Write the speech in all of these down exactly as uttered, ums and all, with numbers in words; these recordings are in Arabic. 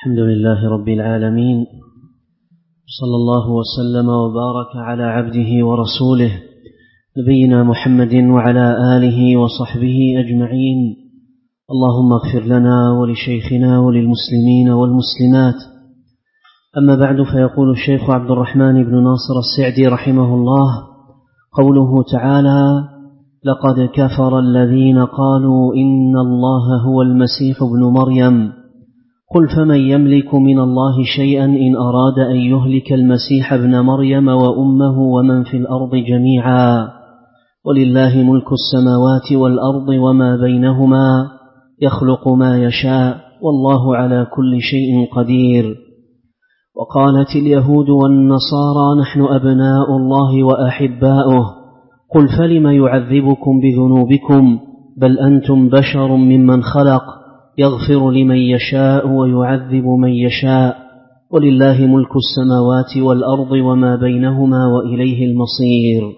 الحمد لله رب العالمين، صلى الله وسلم وبارك على عبده ورسوله نبينا محمد وعلى آله وصحبه أجمعين. اللهم اغفر لنا ولشيخنا وللمسلمين والمسلمات. أما بعد، فيقول الشيخ عبد الرحمن بن ناصر السعدي رحمه الله: قوله تعالى: لقد كفر الذين قالوا إن الله هو المسيح ابن مريم، قل فمن يملك من الله شيئا إن أراد أن يهلك المسيح ابن مريم وأمه ومن في الأرض جميعا، ولله ملك السماوات والأرض وما بينهما، يخلق ما يشاء والله على كل شيء قدير. وقالت اليهود والنصارى نحن أبناء الله وأحباؤه، قل فلم يعذبكم بذنوبكم بل أنتم بشر ممن خلق، يغفر لمن يشاء ويعذب من يشاء، ولله ملك السماوات والأرض وما بينهما وإليه المصير.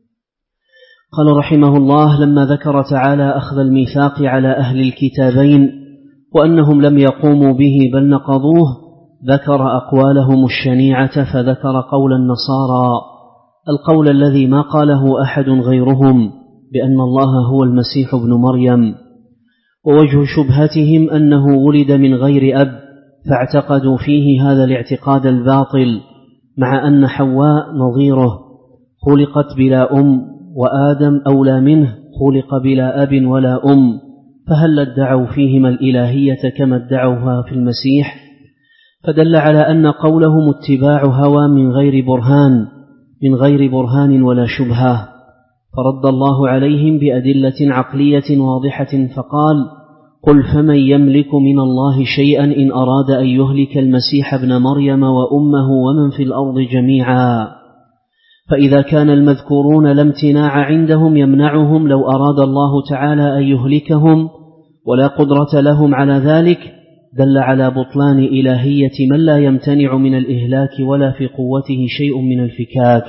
قال رحمه الله: لما ذكر تعالى أخذ الميثاق على أهل الكتابين وأنهم لم يقوموا به بل نقضوه، ذكر أقوالهم الشنيعة، فذكر قول النصارى، القول الذي ما قاله أحد غيرهم، بأن الله هو المسيح ابن مريم. ووجه شبهتهم أنه ولد من غير أب، فاعتقدوا فيه هذا الاعتقاد الباطل، مع أن حواء نظيره خلقت بلا أم، وآدم أولى منه خلق بلا أب ولا أم، فهل ادعوا فيهما الإلهية كما ادعوها في المسيح؟ فدل على أن قولهم اتباع هوى من غير برهان من غير برهان ولا شبهة، فرد الله عليهم بأدلة عقلية واضحة فقال: قل فمن يملك من الله شيئا إن أراد أن يهلك المسيح ابن مريم وأمه ومن في الأرض جميعا. فإذا كان المذكورون لا امتناع عندهم يمنعهم لو أراد الله تعالى أن يهلكهم، ولا قدرة لهم على ذلك، دل على بطلان إلهية من لا يمتنع من الإهلاك ولا في قوته شيء من الفكاك.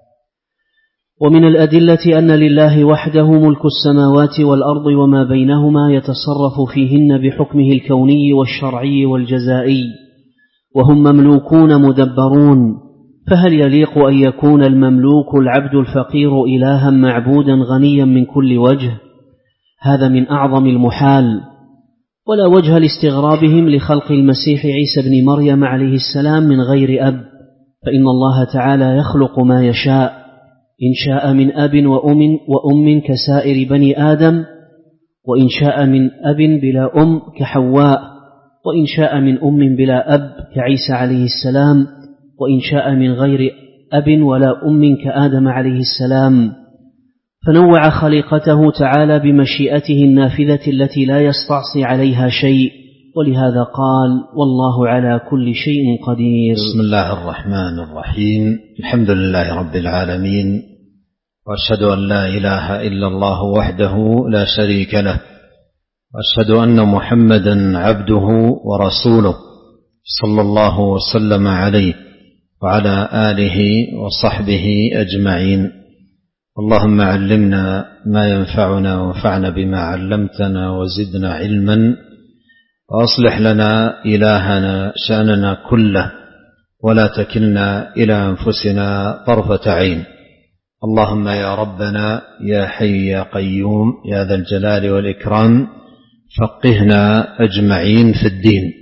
ومن الأدلة أن لله وحده ملك السماوات والأرض وما بينهما، يتصرف فيهن بحكمه الكوني والشرعي والجزائي، وهم مملوكون مدبرون، فهل يليق أن يكون المملوك العبد الفقير إلها معبودا غنيا من كل وجه؟ هذا من أعظم المحال، ولا وجه لاستغرابهم لخلق المسيح عيسى بن مريم عليه السلام من غير أب، فإن الله تعالى يخلق ما يشاء، إن شاء من أب وأم, وأم كسائر بني آدم، وإن شاء من أب بلا أم كحواء، وإن شاء من أم بلا أب كعيسى عليه السلام، وإن شاء من غير أب ولا أم كآدم عليه السلام. فنوع خليقته تعالى بمشيئته النافذة التي لا يستعصي عليها شيء، ولهذا قال: والله على كل شيء قدير. بسم الله الرحمن الرحيم. الحمد لله رب العالمين، وأشهد أن لا إله إلا الله وحده لا شريك له، وأشهد أن محمدا عبده ورسوله صلى الله وسلم عليه وعلى آله وصحبه أجمعين. اللهم علمنا ما ينفعنا وانفعنا بما علمتنا وزدنا علما، وأصلح لنا إلهنا شأننا كله، ولا تكلنا إلى أنفسنا طرفة عين. اللهم يا ربنا يا حي يا قيوم يا ذا الجلال والإكرام، فقهنا أجمعين في الدين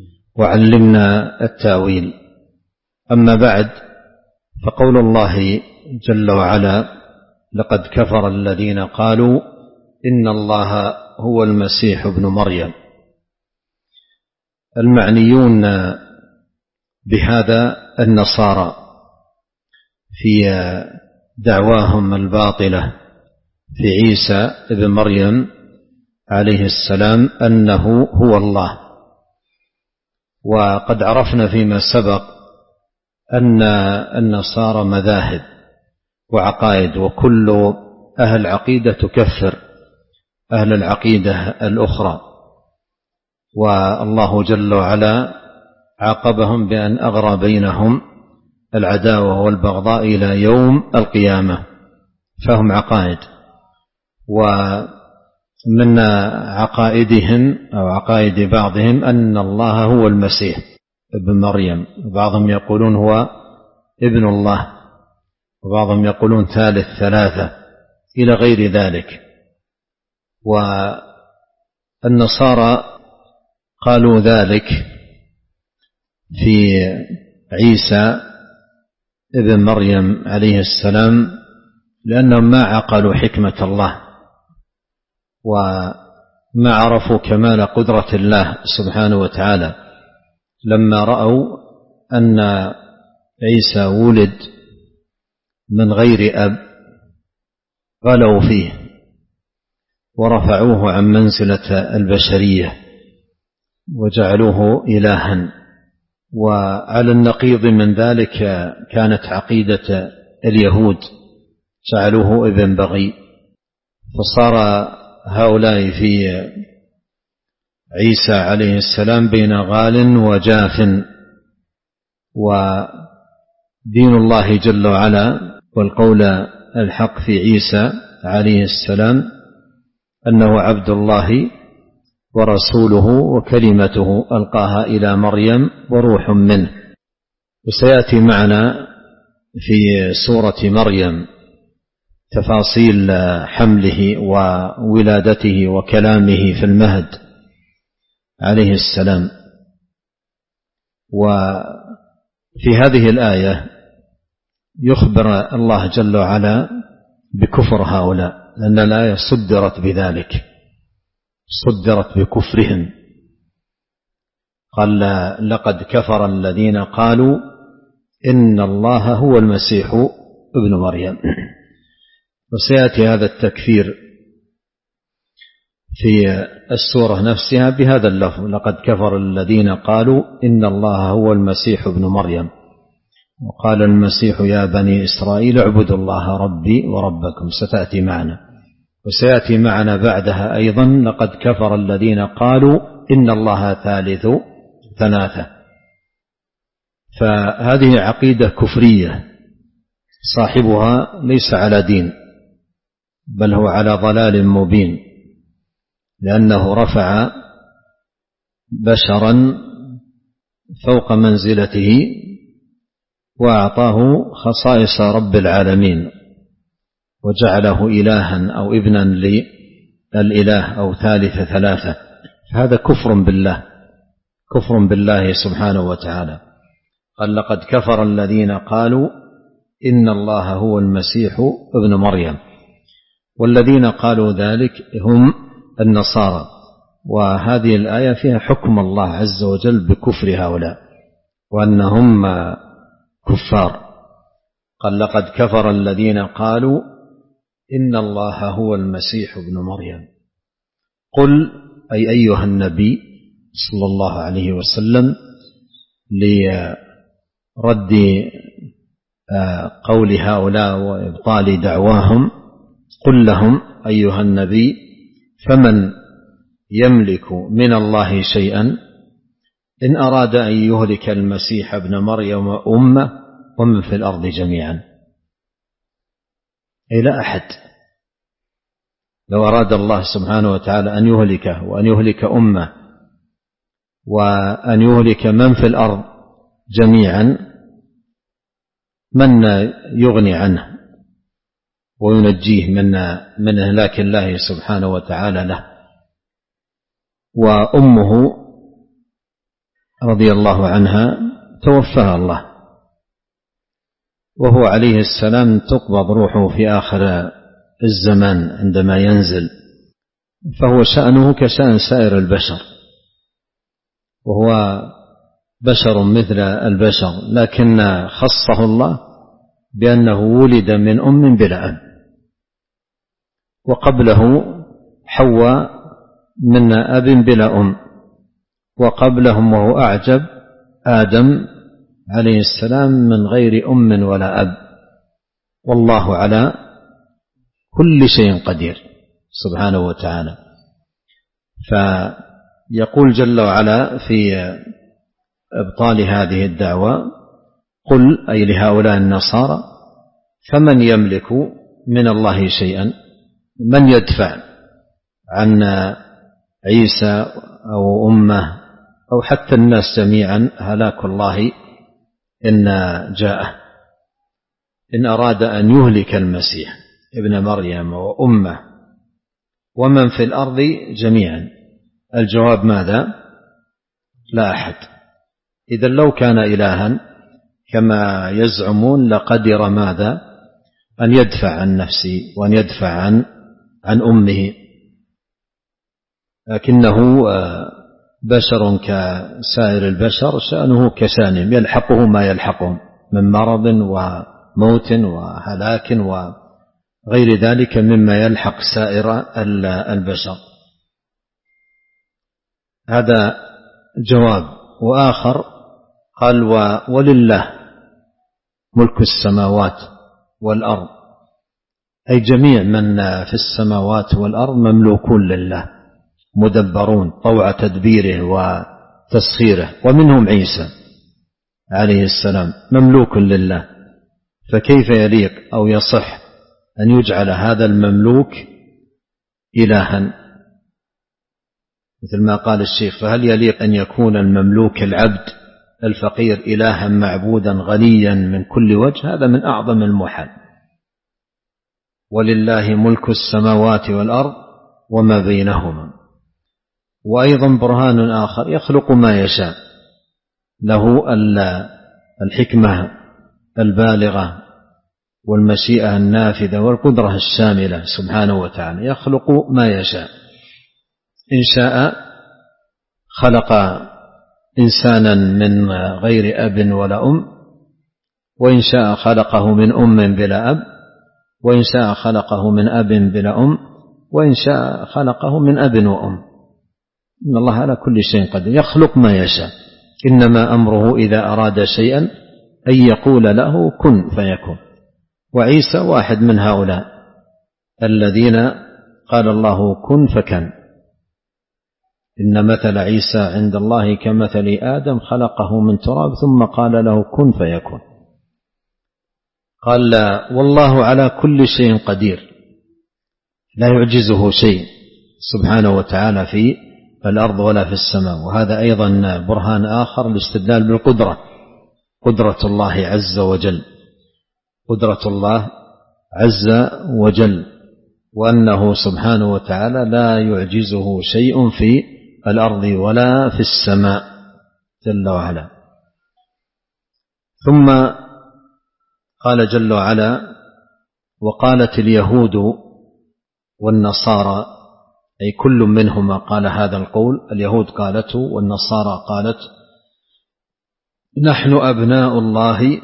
وعلمنا التأويل. أما بعد، فقول الله جل وعلا: لقد كفر الذين قالوا إن الله هو المسيح ابن مريم. المعنيون بهذا النصارى في دعواهم الباطلة في عيسى ابن مريم عليه السلام أنه هو الله. وقد عرفنا فيما سبق أن النصارى مذاهب وعقائد، وكل أهل عقيدة تكفر أهل العقيدة الأخرى، والله جل وعلا عاقبهم بأن أغرى بينهم العداوة والبغضاء إلى يوم القيامة، فهم عقائد. من عقائدهم أو عقائد بعضهم أن الله هو المسيح ابن مريم، بعضهم يقولون هو ابن الله، وبعضهم يقولون ثالث ثلاثة إلى غير ذلك. والنصارى قالوا ذلك في عيسى ابن مريم عليه السلام لأنهم ما عقلوا حكمة الله وما عرفوا كمال قدرة الله سبحانه وتعالى، لما رأوا أن عيسى ولد من غير أب غلوا فيه ورفعوه عن منزلة البشرية وجعلوه إلها. وعلى النقيض من ذلك كانت عقيدة اليهود، جعلوه ابن بغي، فصار هؤلاء في عيسى عليه السلام بين غال وجاف. ودين الله جل وعلا والقول الحق في عيسى عليه السلام أنه عبد الله ورسوله وكلمته ألقاها إلى مريم وروح منه. وسيأتي معنا في سورة مريم تفاصيل حمله وولادته وكلامه في المهد عليه السلام. وفي هذه الآية يخبر الله جل وعلا بكفر هؤلاء، لأن الآية صدرت بذلك، صدرت بكفرهم. قال لقد كفر الذين قالوا إن الله هو المسيح ابن مريم. وسيأتي هذا التكفير في السورة نفسها بهذا اللفظ: لقد كفر الذين قالوا إن الله هو المسيح ابن مريم. وقال المسيح يا بني إسرائيل اعبدوا الله ربي وربكم، ستأتي معنا. وسيأتي معنا بعدها أيضا لقد كفر الذين قالوا إن الله ثالث ثلاثة. فهذه عقيدة كفرية صاحبها ليس على دين، بل هو على ضلال مبين، لأنه رفع بشرا فوق منزلته وأعطاه خصائص رب العالمين وجعله إلها أو ابنا للإله أو ثالث ثلاثة. هذا كفر بالله، كفر بالله سبحانه وتعالى. قال لقد كفر الذين قالوا إن الله هو المسيح ابن مريم. والذين قالوا ذلك هم النصارى. وهذه الآية فيها حكم الله عز وجل بكفر هؤلاء وأنهم كفار. قال لقد كفر الذين قالوا إن الله هو المسيح ابن مريم. قل أي أيها النبي صلى الله عليه وسلم لرد قول هؤلاء وإبطال دعواهم، قل لهم أيها النبي فمن يملك من الله شيئا إن أراد أن يهلك المسيح ابن مريم وأمه ومن في الأرض جميعا. أي لا أحد. لو أراد الله سبحانه وتعالى أن يهلكه وأن يهلك أمه وأن يهلك من في الأرض جميعا، من يغني عنه وينجيه من من إهلاك الله سبحانه وتعالى له؟ وأمه رضي الله عنها توفاها الله، وهو عليه السلام تقبض روحه في آخر الزمان عندما ينزل، فهو شأنه كشأن سائر البشر، وهو بشر مثل البشر، لكن خصه الله بأنه ولد من أم بلا أب، وقبله حواء من أب بلا أم، وقبلهم وهو أعجب آدم عليه السلام من غير أم ولا أب. والله على كل شيء قدير سبحانه وتعالى. فيقول جل وعلا في إبطال هذه الدعوة: قل أي لهؤلاء النصارى فمن يملك من الله شيئا، من يدفع عن عيسى أو أمه أو حتى الناس جميعا هلاك الله إن جاءه، إن أراد أن يهلك المسيح ابن مريم وأمه ومن في الأرض جميعا. الجواب ماذا؟ لا أحد. إذن لو كان إلها كما يزعمون لقدر ماذا؟ أن يدفع عن نفسه وأن يدفع عن عن أمه، لكنه بشر كسائر البشر، شأنه كشانهم، يلحقه ما يلحقهم من مرض وموت وهلاك وغير ذلك مما يلحق سائر البشر. هذا جواب. وآخر قال ولله ملك السماوات والأرض، أي جميع من في السماوات والأرض مملوكون لله مدبرون طوع تدبيره وتسخيره، ومنهم عيسى عليه السلام مملوك لله. فكيف يليق أو يصح أن يجعل هذا المملوك إلها؟ مثل ما قال الشيخ: فهل يليق أن يكون المملوك العبد الفقير إلها معبودا غنيا من كل وجه؟ هذا من أعظم المحال. ولله ملك السماوات والأرض وما بينهما. وأيضا برهان آخر: يخلق ما يشاء، له الحكمة البالغة والمشيئة النافذة والقدرة الشاملة سبحانه وتعالى، يخلق ما يشاء. إن شاء خلق إنسانا من غير أب ولا أم، وإن شاء خلقه من أم بلا أب، وإن شاء خلقه من أب بلا أم، وإن شاء خلقه من أب وأم. إن الله على كل شيء قدير، يخلق ما يشاء. إنما أمره إذا أراد شيئا أن يقول له كن فيكون. وعيسى واحد من هؤلاء الذين قال الله كن فكان. إن مثل عيسى عند الله كمثل آدم خلقه من تراب ثم قال له كن فيكون. قال والله على كل شيء قدير، لا يعجزه شيء سبحانه وتعالى في الأرض ولا في السماء. وهذا أيضا برهان آخر للاستدلال بالقدرة، قدرة الله عز وجل، قدرة الله عز وجل، وأنه سبحانه وتعالى لا يعجزه شيء في الأرض ولا في السماء جل وعلا. ثم قال جل وعلا: وقالت اليهود والنصارى، أي كل منهما قال هذا القول، اليهود قالته والنصارى قالت: نحن أبناء الله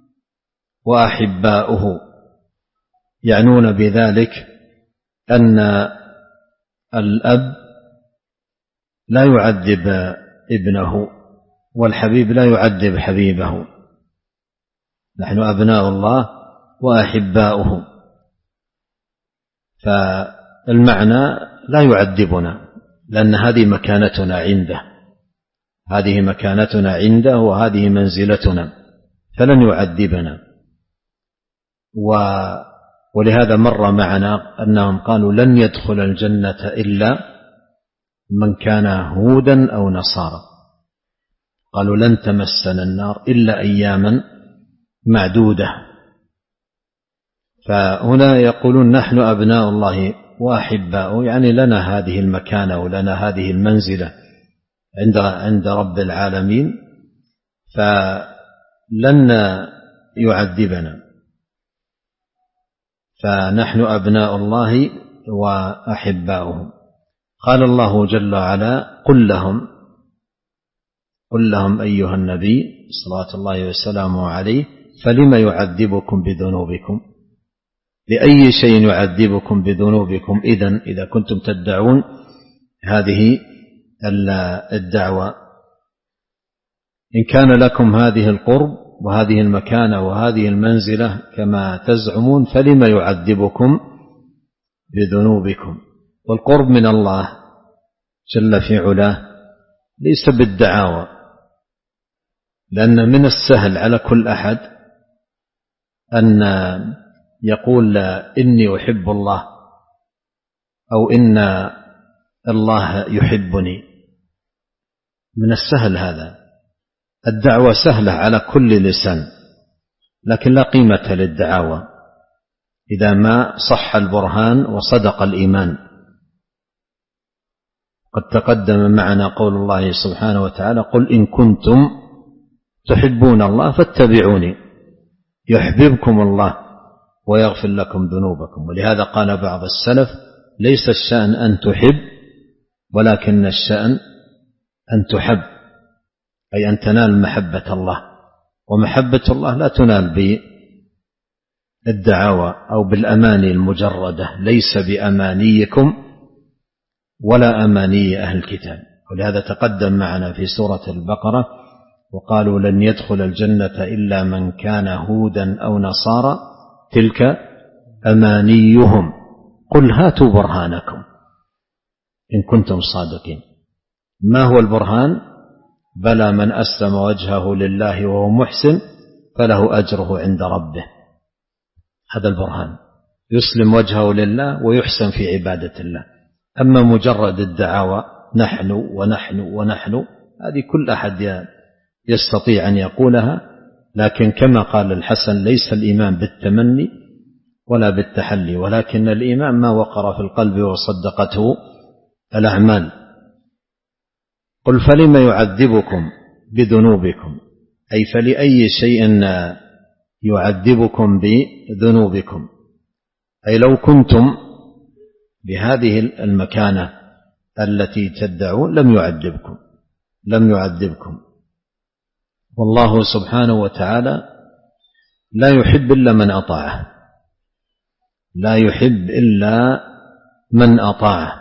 وأحباؤه، يعنون بذلك أن الأب لا يعذب ابنه والحبيب لا يعذب حبيبه. نحن أبناء الله وأحباؤه، فالمعنى لا يعذبنا، لأن هذه مكانتنا عنده، هذه مكانتنا عنده وهذه منزلتنا، فلن يعذبنا. ولهذا مر معنا أنهم قالوا لن يدخل الجنة إلا من كان هودا أو نصارى، قالوا لن تمسنا النار إلا أياما معدودة. فهنا يقولون نحن أبناء الله وأحباؤه، يعني لنا هذه المكانة ولنا هذه المنزلة عند عند رب العالمين، فلن يعذبنا. فنحن أبناء الله وأحباؤه. قال الله جل وعلا: قل لهم قل لهم أيها النبي صلوات الله وسلامه عليه فلم يعذبكم بذنوبكم؟ لأي شيء يعذبكم بذنوبكم إذن إذا كنتم تدعون هذه الدعوة؟ إن كان لكم هذه القرب وهذه المكانة وهذه المنزلة كما تزعمون فلم يعذبكم بذنوبكم؟ والقرب من الله جل في علاه ليس بالدعاوى، لأن من السهل على كل أحد أن يقول إني أحب الله أو إن الله يحبني. من السهل هذا، الدعوة سهلة على كل لسان، لكن لا قيمة للدعاوى إذا ما صح البرهان وصدق الإيمان. قد تقدم معنا قول الله سبحانه وتعالى: قل إن كنتم تحبون الله فاتبعوني يحببكم الله ويغفر لكم ذنوبكم. ولهذا قال بعض السلف: ليس الشأن أن تحب، ولكن الشأن أن تحب، أي أن تنال محبة الله. ومحبة الله لا تنال بالدعاوى أو بالأماني المجردة، ليس بأمانيكم ولا أماني أهل الكتاب. ولهذا تقدم معنا في سورة البقرة: وقالوا لن يدخل الجنة إلا من كان هودا أو نصارى تلك أمانيهم قل هاتوا برهانكم إن كنتم صادقين. ما هو البرهان؟ بلى من أسلم وجهه لله وهو محسن فله أجره عند ربه. هذا البرهان، يسلم وجهه لله ويحسن في عبادة الله. أما مجرد الدعاوى نحن ونحن ونحن، هذه كل أحد يستطيع أن يقولها، لكن كما قال الحسن: ليس الإيمان بالتمني ولا بالتحلي، ولكن الإيمان ما وقر في القلب وصدقته الأعمال. قل فلم يعذبكم بذنوبكم، أي فلأي شيء يعذبكم بذنوبكم، أي لو كنتم بهذه المكانة التي تدعون لم يعذبكم لم يعذبكم والله سبحانه وتعالى لا يحب إلا من أطاعه، لا يحب إلا من أطاعه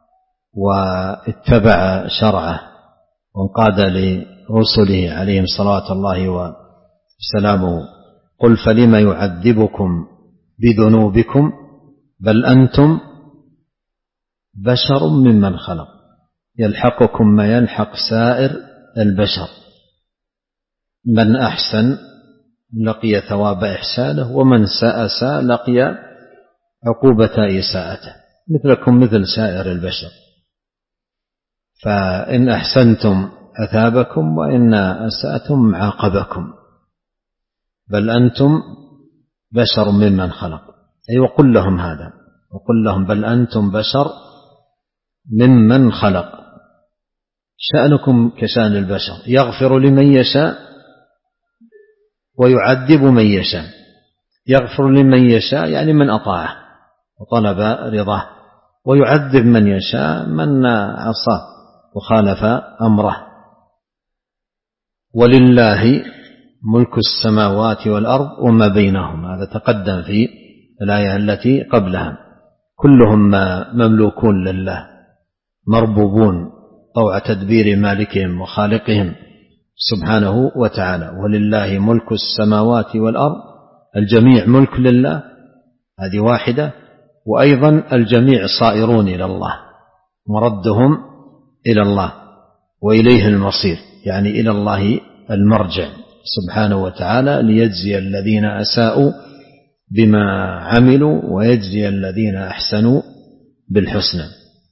واتبع شرعه وانقاد لرسله عليهم صلوات الله وسلامه. قل فلم يعذبكم بذنوبكم بل أنتم بشر ممن خلق، يلحقكم ما يلحق سائر البشر، من أحسن لقي ثواب إحسانه، ومن ساء ساء لقي عقوبة إساءته، مثلكم مثل سائر البشر. فإن أحسنتم أثابكم وإن أسأتم عاقبكم، بل أنتم بشر ممن خلق. أي أيوة، وقل لهم هذا، وقل لهم بل أنتم بشر ممن خلق، شأنكم كشأن البشر، يغفر لمن يشاء ويعذب من يشاء. يغفر لمن يشاء يعني من أطاعه وطلب رضاه، ويعذب من يشاء من عصاه وخالف أمره. ولله ملك السماوات والأرض وما بينهما، هذا تقدم في الآية التي قبلها. كلهم مملوكون لله، مربوبون طوع تدبير مالكهم وخالقهم سبحانه وتعالى. ولله ملك السماوات والأرض، الجميع ملك لله، هذه واحدة. وأيضا الجميع صائرون إلى الله، مردهم إلى الله وإليه المصير، يعني إلى الله المرجع سبحانه وتعالى، ليجزي الذين أساءوا بما عملوا ويجزي الذين أحسنوا بالحسنى.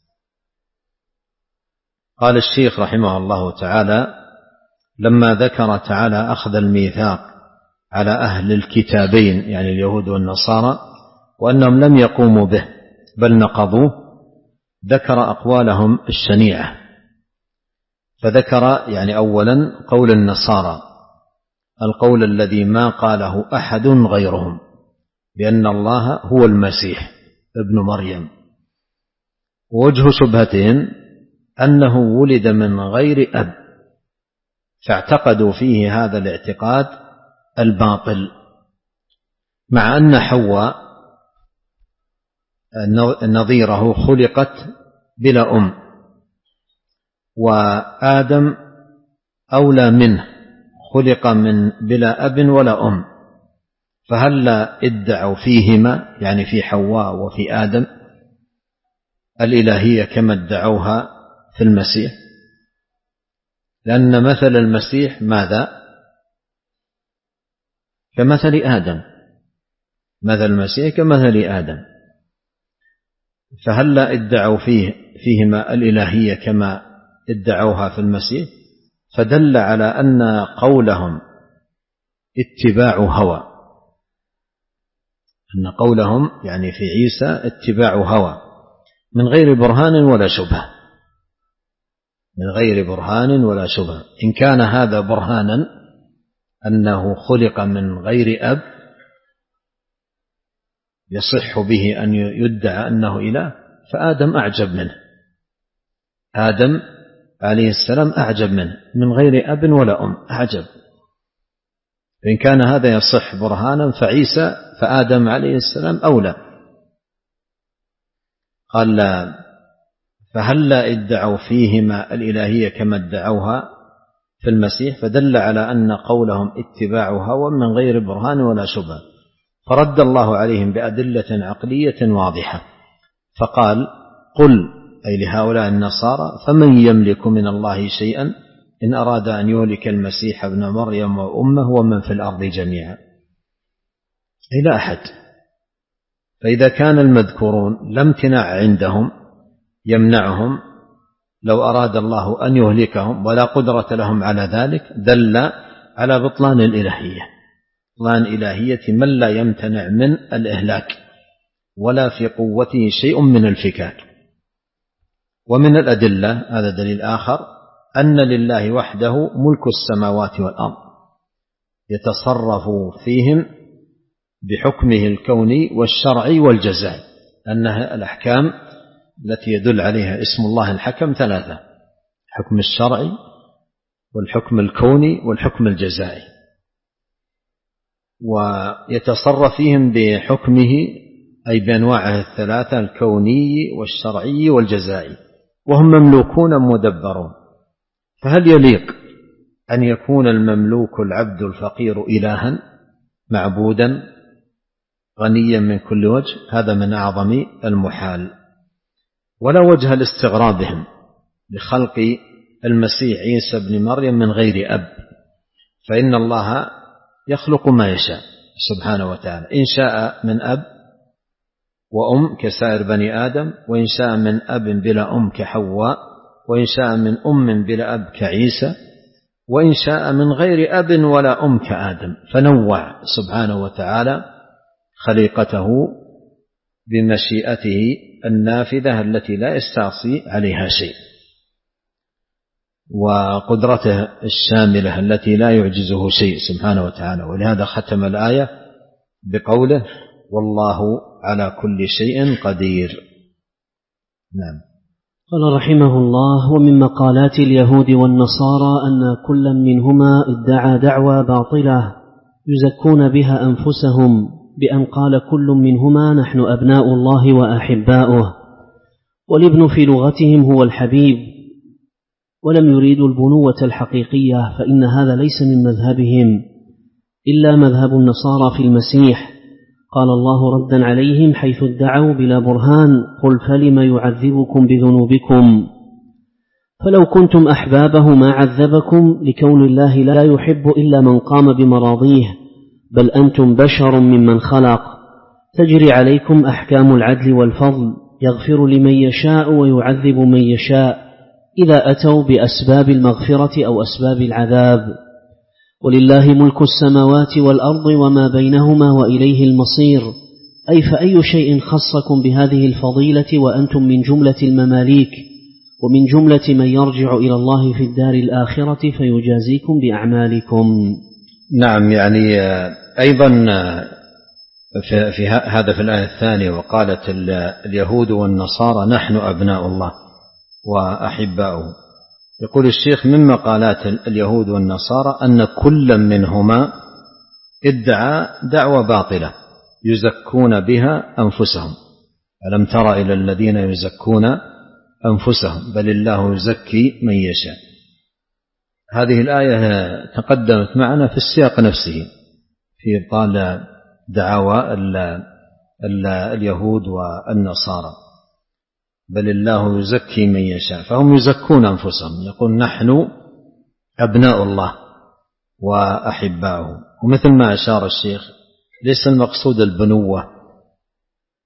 قال الشيخ رحمه الله تعالى: لما ذكر تعالى أخذ الميثاق على أهل الكتابين يعني اليهود والنصارى وأنهم لم يقوموا به بل نقضوه، ذكر أقوالهم الشنيعة. فذكر يعني أولا قول النصارى، القول الذي ما قاله أحد غيرهم، بأن الله هو المسيح ابن مريم. ووجه شبهتهم أنه ولد من غير أب، فاعتقدوا فيه هذا الاعتقاد الباطل، مع أن حواء نظيره خلقت بلا أم، وآدم أولى منه خلق من بلا أب ولا أم، فهلا ادعوا فيهما يعني في حواء وفي آدم الإلهية كما ادعوها في المسيح؟ لأن مثل المسيح ماذا؟ كمثل آدم، مثل المسيح كمثل آدم. فهلا ادعوا فيه فيهما الإلهية كما ادعوها في المسيح، فدل على أن قولهم اتباع هوى، أن قولهم يعني في عيسى اتباع هوى من غير برهان ولا شبهة، من غير برهان ولا شبهة. إن كان هذا برهانا أنه خلق من غير أب يصح به أن يدعى أنه إله، فآدم أعجب منه، آدم عليه السلام أعجب منه من غير أب ولا أم، أعجب. إن كان هذا يصح برهانا فعيسى فآدم عليه السلام أولى. قال لا، فهلا ادعوا فيهما الإلهية كما ادعوها في المسيح، فدل على أن قولهم اتباع هوى من غير برهان ولا شبهة، فرد الله عليهم بأدلة عقلية واضحة، فقال قل، أي لهؤلاء النصارى، فمن يملك من الله شيئا إن أراد أن يهلك المسيح ابن مريم وأمه ومن في الأرض جميعا، أي لا أحد. فإذا كان المذكورون لا امتناع عندهم يمنعهم لو أراد الله أن يهلكهم ولا قدرة لهم على ذلك، دل على بطلان الإلهية، بطلان إلهية من لا يمتنع من الإهلاك ولا في قوته شيء من الفكاك. ومن الأدلة، هذا دليل آخر، أن لله وحده ملك السماوات والأرض يتصرف فيهم بحكمه الكوني والشرعي والجزائي، أنها الأحكام التي يدل عليها اسم الله الحكم ثلاثة: الحكم الشرعي والحكم الكوني والحكم الجزائي، ويتصرف فيهم بحكمه أي بأنواعه الثلاثة الكوني والشرعي والجزائي، وهم مملوكون مدبرون. فهل يليق أن يكون المملوك العبد الفقير إلها معبودا غنيا من كل وجه؟ هذا من أعظم المحال، ولا وجه لاستغرابهم بخلق المسيح عيسى بن مريم من غير أب، فإن الله يخلق ما يشاء سبحانه وتعالى، إن شاء من أب وأم كسائر بني آدم، وإن شاء من أب بلا أم كحواء، وإن شاء من أم بلا أب كعيسى، وإن شاء من غير أب ولا أم كآدم، فنوع سبحانه وتعالى خليقته بمشيئته النافذة التي لا يستعصي عليها شيء، وقدرته الشاملة التي لا يعجزه شيء سبحانه وتعالى. ولهذا ختم الآية بقوله والله على كل شيء قدير. نعم. قال رحمه الله: ومن مقالات اليهود والنصارى أن كل منهما ادعى دعوى باطلة يزكون بها أنفسهم بأن قال كل منهما نحن أبناء الله وأحباؤه، والابن في لغتهم هو الحبيب، ولم يريدوا البنوة الحقيقية، فإن هذا ليس من مذهبهم إلا مذهب النصارى في المسيح. قال الله ردا عليهم حيث ادعوا بلا برهان: قل فلم يعذبكم بذنوبكم؟ فلو كنتم أحبابه ما عذبكم، لكون الله لا يحب إلا من قام بمراضيه، بل أنتم بشر ممن خلق، تجري عليكم أحكام العدل والفضل، يغفر لمن يشاء ويعذب من يشاء إذا أتوا بأسباب المغفرة أو أسباب العذاب. ولله ملك السماوات والأرض وما بينهما وإليه المصير. أي فأي شيء خصكم بهذه الفضيلة وأنتم من جملة المماليك ومن جملة من يرجع إلى الله في الدار الآخرة فيجازيكم بأعمالكم. نعم، يعني أيضا في, في هذا في الآية الثانية: وقالت اليهود والنصارى نحن أبناء الله وأحباؤه. يقول الشيخ: من مقالات اليهود والنصارى أن كل منهما ادعى دعوى باطلة يزكون بها أنفسهم. ألم تر إلى الذين يزكون أنفسهم بل الله يزكي من يشاء. هذه الآية تقدمت معنا في السياق نفسه في إبطال دعاوى اليهود والنصارى، بل الله يزكي من يشاء، فهم يزكون أنفسهم، يقول نحن أبناء الله وأحباؤه. ومثل ما أشار الشيخ، ليس المقصود البنوة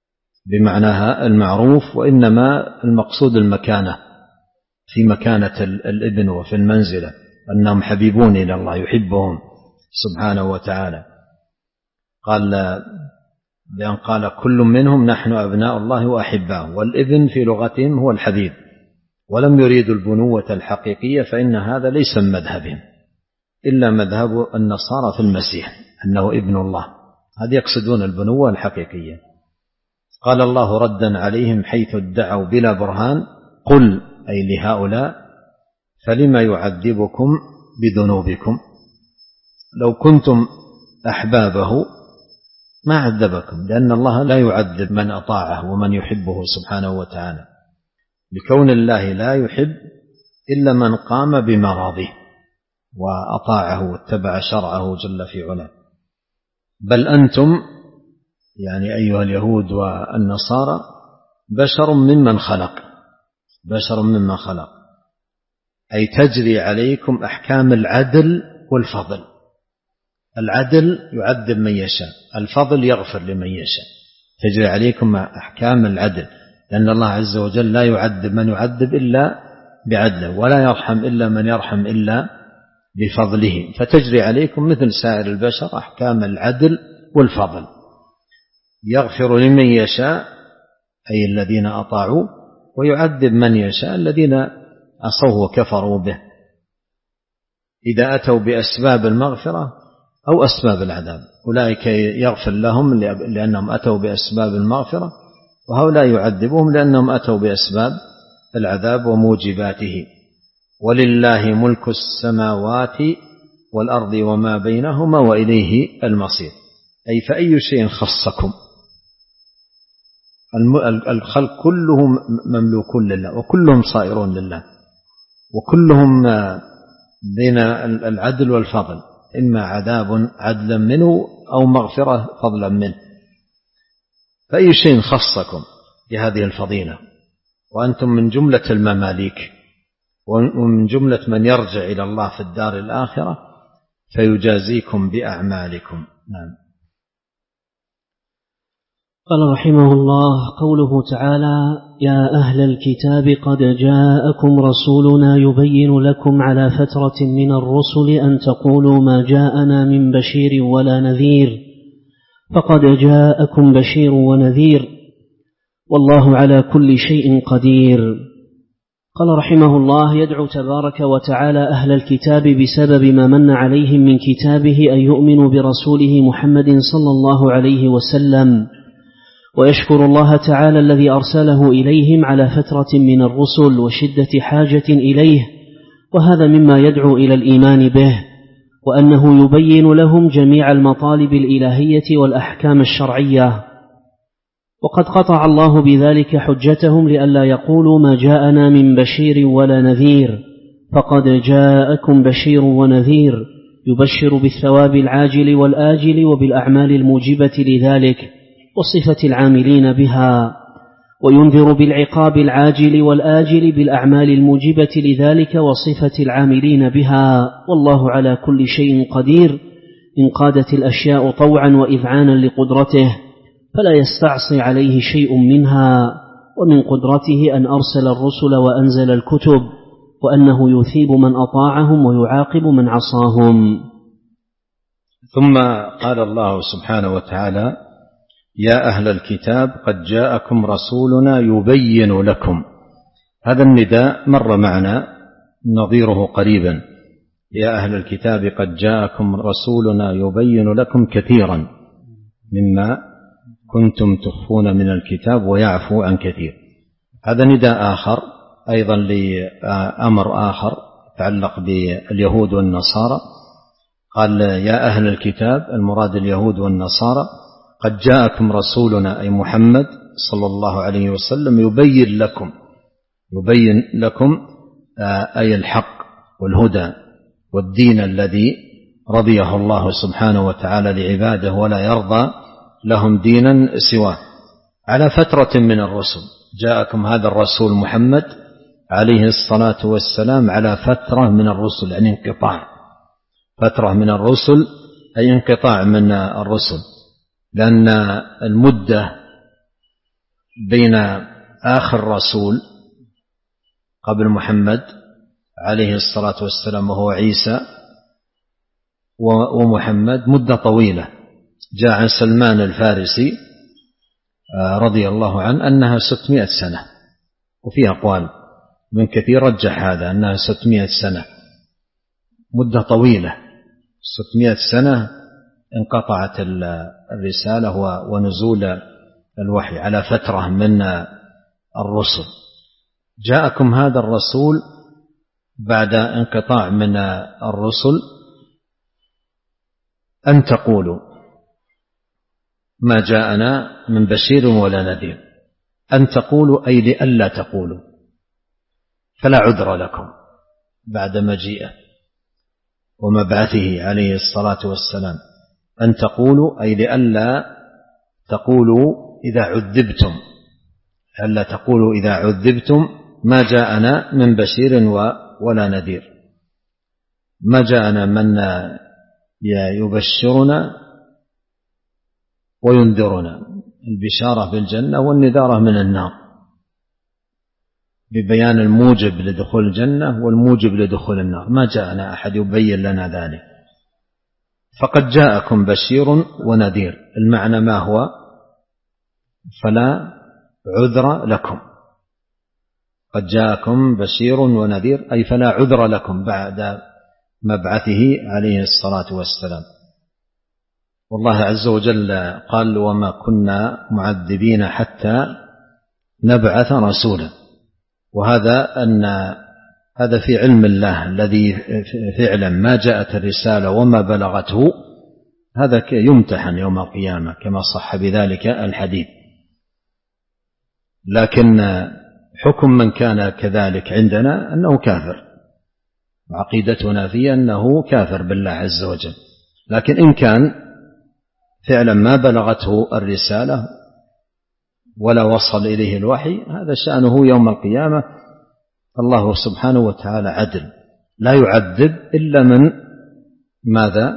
بمعناها المعروف، وإنما المقصود المكانة، في مكانة الابن وفي المنزلة، أنهم حبيبون إلى الله يحبهم سبحانه وتعالى. قال لأن قال كل منهم نحن أبناء الله وأحباؤه، والابن في لغتهم هو الحبيب، ولم يريدوا البنوة الحقيقية، فإن هذا ليس من مذهبهم إلا مذهب النصارى في المسيح أنه ابن الله، هذا يقصدون البنوة الحقيقية. قال الله ردا عليهم حيث ادعوا بلا برهان: قل، أي لهؤلاء، فلما يعذبكم بذنوبكم؟ لو كنتم أحبابه ما عذبكم، لأن الله لا يعذب من أطاعه ومن يحبه سبحانه وتعالى، لكون الله لا يحب إلا من قام بمراضيه وأطاعه واتبع شرعه جل في علاه. بل أنتم يعني أيها اليهود والنصارى بشر ممن خلق، بشر ممن خلق، أي تجري عليكم أحكام العدل والفضل. العدل يعذب من يشاء، الفضل يغفر لمن يشاء، تجري عليكم أحكام العدل، لأن الله عز وجل لا يعذب من يعذب إلا بعدله، ولا يرحم إلا من يرحم إلا بفضله، فتجري عليكم مثل سائر البشر أحكام العدل والفضل، يغفر لمن يشاء أي الذين أطاعوا، ويعذب من يشاء الذين عصوه وكفروا به، إذا أتوا بأسباب المغفرة أو أسباب العذاب. أولئك يغفر لهم لأنهم أتوا بأسباب المغفرة، وهؤلاء يعذبهم لأنهم أتوا بأسباب العذاب وموجباته. ولله ملك السماوات والأرض وما بينهما وإليه المصير، أي فأي شيء خصكم؟ الخلق كلهم مملوكون لله، وكلهم صائرون لله، وكلهم بين العدل والفضل، إما عذاب عدلا منه أو مغفرة فضلا منه. فأي شيء خصكم بهذه الفضيلة، وأنتم من جملة المماليك ومن جملة من يرجع إلى الله في الدار الآخرة فيجازيكم بأعمالكم. نعم. قال رحمه الله: قوله تعالى: يا أهل الكتاب قد جاءكم رسولنا يبين لكم على فترة من الرسل أن تقولوا ما جاءنا من بشير ولا نذير، فقد جاءكم بشير ونذير، والله على كل شيء قدير. قال رحمه الله: يدعو تبارك وتعالى أهل الكتاب بسبب ما من عليهم من كتابه أن يؤمنوا برسوله محمد صلى الله عليه وسلم، ويشكر الله تعالى الذي أرسله إليهم على فترة من الرسل وشدة حاجة إليه، وهذا مما يدعو إلى الإيمان به، وأنه يبين لهم جميع المطالب الإلهية والأحكام الشرعية. وقد قطع الله بذلك حجتهم لئلا يقولوا ما جاءنا من بشير ولا نذير، فقد جاءكم بشير ونذير يبشر بالثواب العاجل والآجل وبالأعمال الموجبة لذلك وصفة العاملين بها، وينذر بالعقاب العاجل والآجل بالأعمال الموجبة لذلك وصفة العاملين بها، والله على كل شيء قدير، إن قادت الأشياء طوعا وإذعانا لقدرته فلا يستعصي عليه شيء منها، ومن قدرته أن أرسل الرسل وأنزل الكتب، وأنه يثيب من أطاعهم ويعاقب من عصاهم. ثم قال الله سبحانه وتعالى: يا أهل الكتاب قد جاءكم رسولنا يبين لكم. هذا النداء مر معنا نظيره قريبا: يا أهل الكتاب قد جاءكم رسولنا يبين لكم كثيرا مما كنتم تخفون من الكتاب ويعفو عن كثير. هذا نداء آخر أيضا لأمر آخر يتعلق باليهود والنصارى. قال: يا أهل الكتاب، المراد اليهود والنصارى، قد جاءكم رسولنا أي محمد صلى الله عليه وسلم يبين لكم، يبين لكم أي الحق والهدى والدين الذي رضيه الله سبحانه وتعالى لعباده ولا يرضى لهم دينا سواه، على فترة من الرسل. جاءكم هذا الرسول محمد عليه الصلاة والسلام على فترة من الرسل، يعني انقطاع، فترة من الرسل أي انقطاع من الرسل، لأن المدة بين آخر رسول قبل محمد عليه الصلاة والسلام وهو عيسى ومحمد مدة طويلة. جاء عن سلمان الفارسي رضي الله عنه أنها ستمائة سنة، وفي أقوال من كثير رجح هذا أنها ستمائة سنة، مدة طويلة. ستمائة سنة انقطعت الرسالة ونزول الوحي على فترة من الرسل. جاءكم هذا الرسول بعد انقطاع من الرسل أن تقولوا ما جاءنا من بشير ولا نذير. أن تقولوا أي لئلا تقولوا، فلا عذر لكم بعد مجيئه ومبعثه عليه الصلاة والسلام. أن تقولوا أي لئلا تقولوا إذا عذبتم، ألا تقولوا إذا عذبتم ما جاءنا من بشير ولا نذير، ما جاءنا من يبشرنا وينذرنا، البشارة بالجنة والنذارة من النار، ببيان الموجب لدخول الجنة والموجب لدخول النار. ما جاءنا أحد يبين لنا ذلك. فقد جاءكم بشير ونذير، المعنى ما هو؟ فلا عذر لكم. قد جاءكم بشير ونذير أي فلا عذر لكم بعد مبعثه عليه الصلاة والسلام. والله عز وجل قال وما كنا معذبين حتى نبعث رسولا، وهذا أن هذا في علم الله الذي فعلا ما جاءت الرسالة وما بلغته هذا يمتحن يوم القيامة كما صح بذلك الحديث. لكن حكم من كان كذلك عندنا أنه كافر، وعقيدتنا فيه أنه كافر بالله عز وجل. لكن إن كان فعلا ما بلغته الرسالة ولا وصل إليه الوحي هذا شأنه يوم القيامة. الله سبحانه وتعالى عدل، لا يعذب إلا من ماذا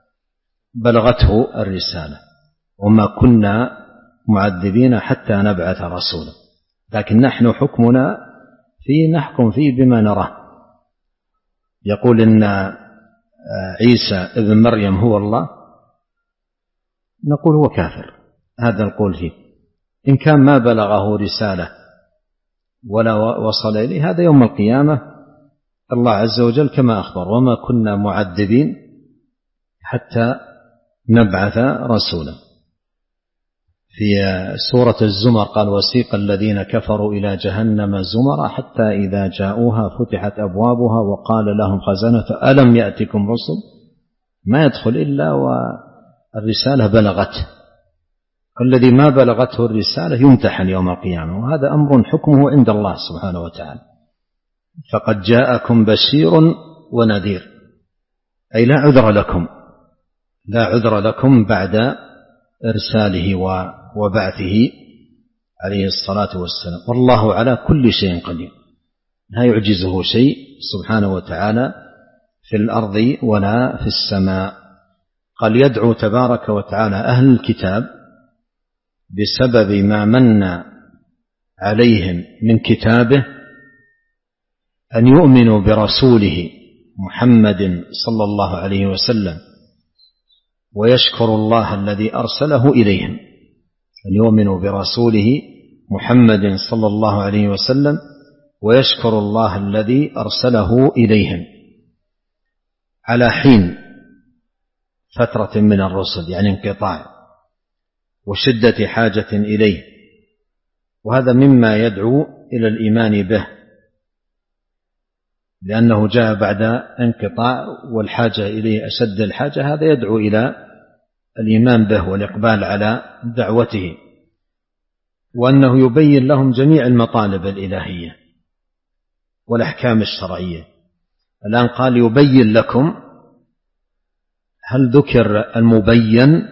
بلغته الرسالة. وما كنا معذبين حتى نبعث رسولا، لكن نحن حكمنا فيه نحكم فيه بما نراه. يقول إن عيسى ابن مريم هو الله، نقول هو كافر، هذا القول فيه. إن كان ما بلغه رسالة ولا وصل إليه هذا يوم القيامة الله عز وجل كما أخبر وما كنا معذبين حتى نبعث رسولا. في سورة الزمر قال وسيق الذين كفروا إلى جهنم زمرا حتى إذا جاءوها فتحت أبوابها وقال لهم خزنة ألم يأتكم رسل، ما يدخل إلا والرسالة بلغته. الذي ما بلغته الرسالة يمتحن يوم القيامة، وهذا أمر حكمه عند الله سبحانه وتعالى. فقد جاءكم بشير ونذير أي لا عذر لكم، لا عذر لكم بعد إرساله وبعثه عليه الصلاة والسلام. والله على كل شيء قدير، لا يعجزه شيء سبحانه وتعالى في الأرض ولا في السماء. قال يدعو تبارك وتعالى أهل الكتاب بسبب ما من عليهم من كتابه أن يؤمنوا برسوله محمد صلى الله عليه وسلم ويشكر الله الذي أرسله إليهم. أن يؤمنوا برسوله محمد صلى الله عليه وسلم ويشكر الله الذي أرسله إليهم على حين فترة من الرسل، يعني انقطاع وشدة حاجة إليه، وهذا مما يدعو إلى الإيمان به لأنه جاء بعد انقطاع والحاجة إليه أشد الحاجة، هذا يدعو إلى الإيمان به والإقبال على دعوته، وأنه يبين لهم جميع المطالب الإلهية والأحكام الشرعية. الآن قال يبين لكم، هل ذكر المبين؟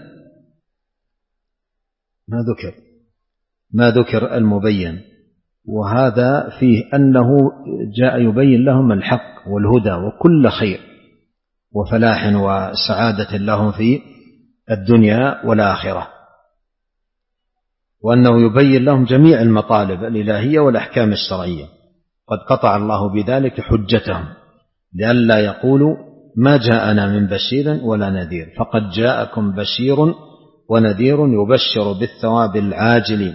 ما ذكر ما ذكر المبين، وهذا فيه أنه جاء يبين لهم الحق والهدى وكل خير وفلاح وسعادة لهم في الدنيا والآخرة. وأنه يبين لهم جميع المطالب الإلهية والأحكام الشرعية. قد قطع الله بذلك حجتهم لئلا يقولوا ما جاءنا من بشير ولا نذير، فقد جاءكم بشير ونذير يبشر بالثواب العاجل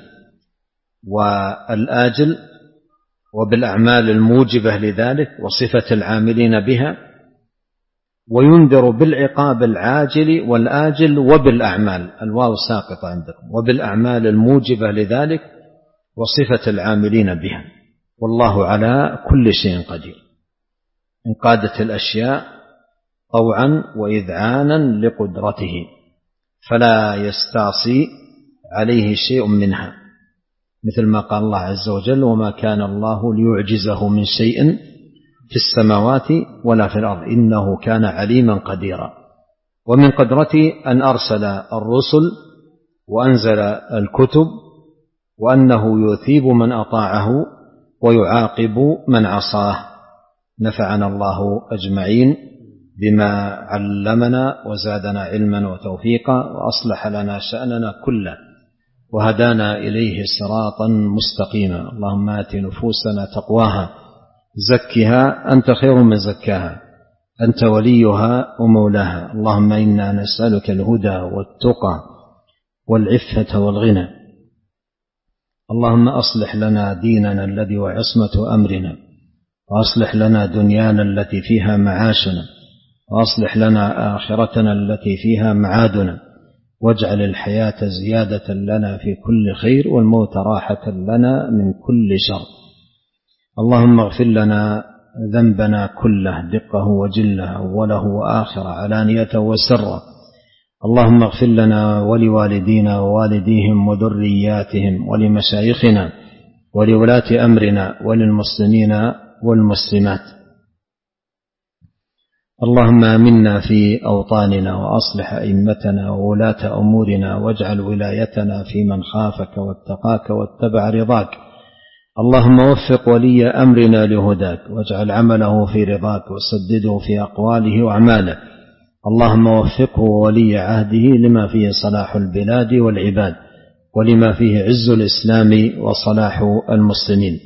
والآجل وبالأعمال الموجبة لذلك وصفة العاملين بها، وينذر بالعقاب العاجل والآجل وبالأعمال، الواو ساقطة عندكم، وبالأعمال الموجبة لذلك وصفة العاملين بها. والله على كل شيء قدير. إن قادت الأشياء طوعا وإذعانا لقدرته فلا يستعصي عليه شيء منها، مثل ما قال الله عز وجل: وما كان الله ليعجزه من شيء في السماوات ولا في الأرض إنه كان عليما قديرا. ومن قدرته أن أرسل الرسل وأنزل الكتب، وأنه يثيب من أطاعه ويعاقب من عصاه. نفعنا الله أجمعين بما علمنا وزادنا علما وتوفيقا، وأصلح لنا شأننا كله، وهدانا إليه صراطا مستقيما. اللهم آت نفوسنا تقواها زكها أنت خير من زكاها أنت وليها ومولاها. اللهم إنا نسألك الهدى والتقى والعفة والغنى. اللهم أصلح لنا ديننا الذي هو عصمة أمرنا، وأصلح لنا دنيانا التي فيها معاشنا، وأصلح لنا آخرتنا التي فيها معادنا، واجعل الحياة زيادة لنا في كل خير والموت راحة لنا من كل شر. اللهم اغفر لنا ذنبنا كله دقه وجله أوله وآخره علانيته وسره. اللهم اغفر لنا ولوالدينا ووالديهم وذرياتهم ولمشايخنا ولولاة أمرنا وللمسلمين والمسلمات. اللهم آمنا في أوطاننا وأصلح أئمتنا وولاة أمورنا، واجعل ولايتنا في من خافك واتقاك واتبع رضاك. اللهم وفق ولي أمرنا لهداك، واجعل عمله في رضاك، وسدده في أقواله وأعماله. اللهم وفقه ولي عهده لما فيه صلاح البلاد والعباد، ولما فيه عز الإسلام وصلاح المسلمين.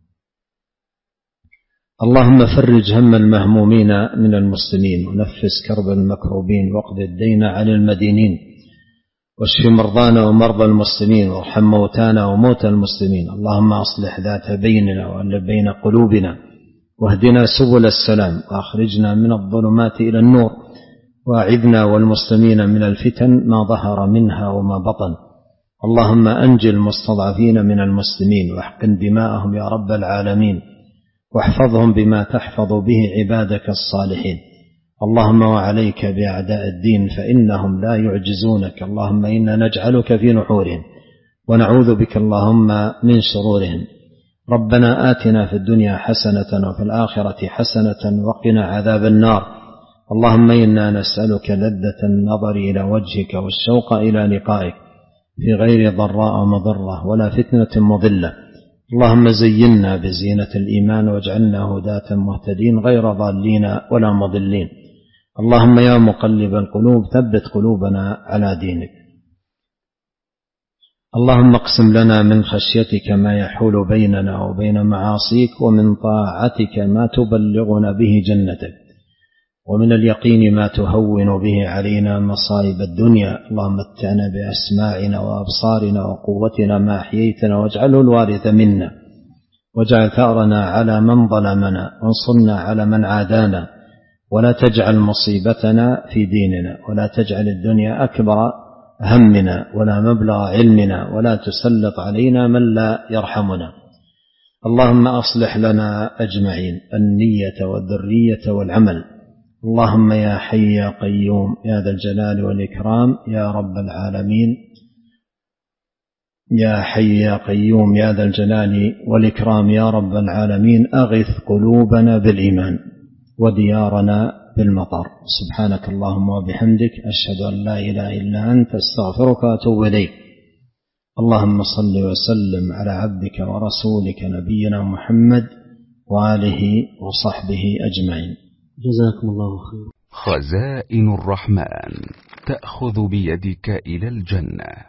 اللهم فرج هم المهمومين من المسلمين، ونفس كرب المكروبين، واقض الدين عن المدينين، واشف مرضانا ومرضى المسلمين، وارحم موتانا وموتى المسلمين. اللهم أصلح ذات بيننا وألف بين قلوبنا، واهدنا سبل السلام، وأخرجنا من الظلمات إلى النور، وأعذنا والمسلمين من الفتن ما ظهر منها وما بطن. اللهم أنجِ المستضعفين من المسلمين، واحقن دماءهم يا رب العالمين، واحفظهم بما تحفظ به عبادك الصالحين. اللهم وعليك بأعداء الدين فإنهم لا يعجزونك. اللهم إنا نجعلك في نحورهم ونعوذ بك اللهم من شرورهم. ربنا آتنا في الدنيا حسنة وفي الآخرة حسنة وقنا عذاب النار. اللهم إنا نسألك لذة النظر إلى وجهك والشوق إلى لقائك في غير ضراء مضرة ولا فتنة مضلة. اللهم زينا بزينة الإيمان، واجعلنا هداة مهتدين غير ضالين ولا مضلين. اللهم يا مقلب القلوب ثبت قلوبنا على دينك. اللهم اقسم لنا من خشيتك ما يحول بيننا وبين معاصيك، ومن طاعتك ما تبلغنا به جنتك، ومن اليقين ما تهون به علينا مصائب الدنيا. اللهم متعنا بأسماعنا وأبصارنا وقوتنا ما أحييتنا، واجعله الوارث منا، واجعل ثأرنا على من ظلمنا، وانصرنا على من عادانا، ولا تجعل مصيبتنا في ديننا، ولا تجعل الدنيا أكبر همنا ولا مبلغ علمنا، ولا تسلط علينا من لا يرحمنا. اللهم أصلح لنا أجمعين النية والذرية والعمل. اللهم يا حي يا قيوم يا ذا الجلال والإكرام يا رب العالمين، يا حي يا قيوم يا ذا الجلال والإكرام يا رب العالمين، أغث قلوبنا بالإيمان وديارنا بالمطر. سبحانك اللهم وبحمدك، أشهد أن لا إله إلا أنت، استغفرك وأتوب إليك. اللهم صل وسلم على عبدك ورسولك نبينا محمد وآله وصحبه أجمعين. جزاكم الله خير. خزائن الرحمن تأخذ بيدك إلى الجنة.